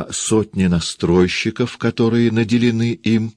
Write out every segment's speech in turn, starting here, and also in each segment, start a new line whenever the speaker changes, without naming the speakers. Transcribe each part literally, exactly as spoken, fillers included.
а сотни настройщиков, которые наделены им.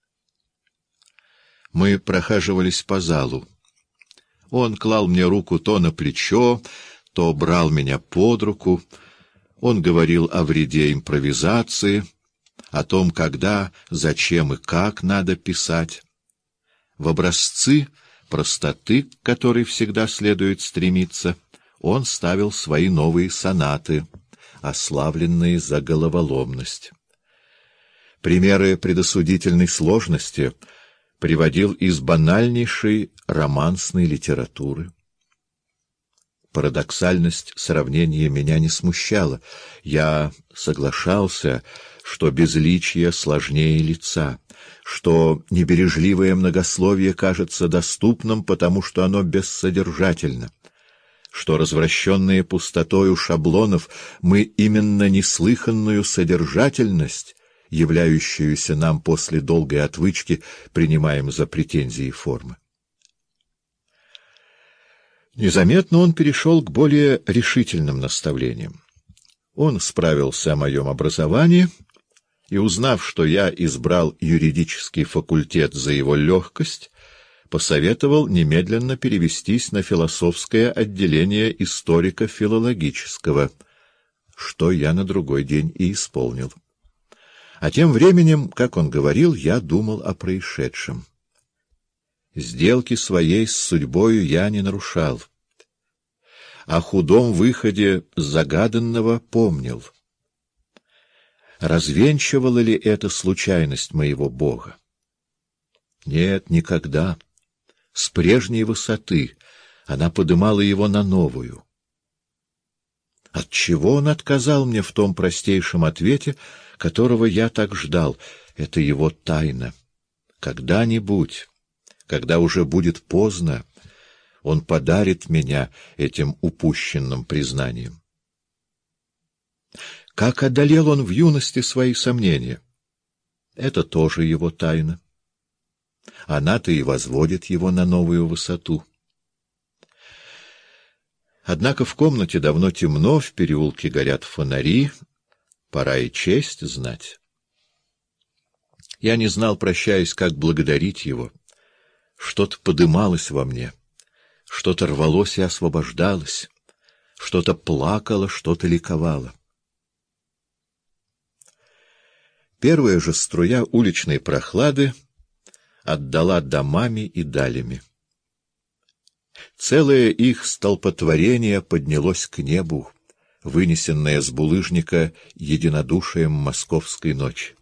Мы прохаживались по залу. Он клал мне руку то на плечо, то брал меня под руку. Он говорил о вреде импровизации, о том, когда, зачем и как надо писать. В образцы простоты, к которой всегда следует стремиться, он ставил свои новые сонаты, ославленные за головоломность. Примеры предосудительной сложности приводил из банальнейшей романсной литературы. Парадоксальность сравнения меня не смущала. Я соглашался, что безличие сложнее лица, что небережливое многословие кажется доступным, потому что оно бессодержательно, что, развращенные пустотою шаблонов, мы именно неслыханную содержательность, являющуюся нам после долгой отвычки, принимаем за претензии формы. Незаметно он перешел к более решительным наставлениям. Он справился о моем образовании и, узнав, что я избрал юридический факультет за его легкость, посоветовал немедленно перевестись на философское отделение историко-филологического, что я на другой день и исполнил. А тем временем, как он говорил, я думал о происшедшем. Сделки своей с судьбою я не нарушал. О худом выходе загаданного помнил. Развенчивала ли это случайность моего Бога? Нет, никогда. С прежней высоты она подымала его на новую. Отчего он отказал мне в том простейшем ответе, которого я так ждал? Это его тайна. Когда-нибудь, когда уже будет поздно, он подарит меня этим упущенным признанием. Как одолел он в юности свои сомнения? Это тоже его тайна. Она-то и возводит его на новую высоту. Однако в комнате давно темно, в переулке горят фонари, пора и честь знать. Я не знал, прощаясь, как благодарить его. Что-то подымалось во мне, что-то рвалось и освобождалось, что-то плакало, что-то ликовало. Первая же струя уличной прохлады отдала домами и далями. Целое их столпотворение поднялось к небу, вынесенное с булыжника единодушием московской ночи.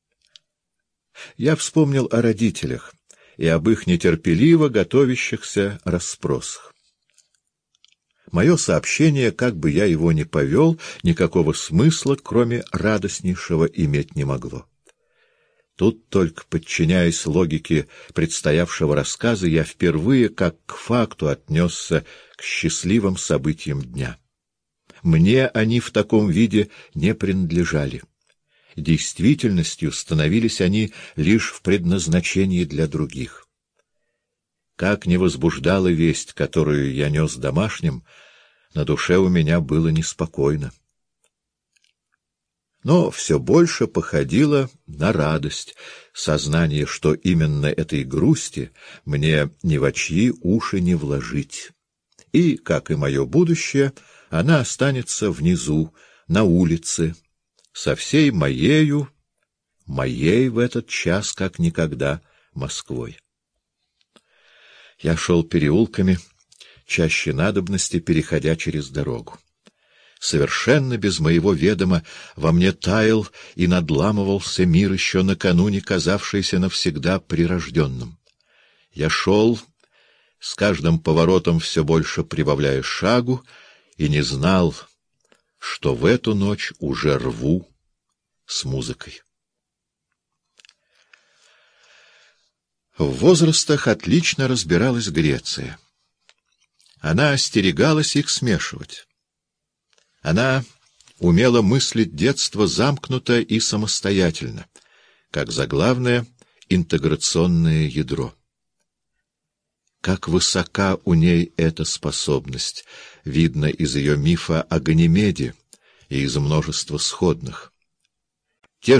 Я вспомнил о родителях и об их нетерпеливо готовящихся расспросах. Мое сообщение, как бы я его ни повел, никакого смысла, кроме радостнейшего, иметь не могло. Тут только, подчиняясь логике предстоявшего рассказа, я впервые, как к факту, отнесся к счастливым событиям дня. Мне они в таком виде не принадлежали. Действительностью становились они лишь в предназначении для других. Как ни возбуждала весть, которую я нес домашним, на душе у меня было неспокойно. Но все больше походило на радость, сознание, что именно этой грусти мне ни во чьи уши не вложить. И, как и мое будущее, она останется внизу, на улице, со всей моею, моей в этот час, как никогда, Москвой. Я шел переулками, чаще надобности, переходя через дорогу. Совершенно без моего ведома во мне таял и надламывался мир, еще накануне казавшийся навсегда прирожденным. Я шел, с каждым поворотом все больше прибавляя шагу, и не знал, что в эту ночь уже рву с музыкой. В возрастах отлично разбиралась Греция. Она остерегалась их смешивать. Она умела мыслить детство замкнуто и самостоятельно, как заглавное интеграционное ядро. Как высока у ней эта способность, видно из ее мифа о Ганимеде и из множества сходных.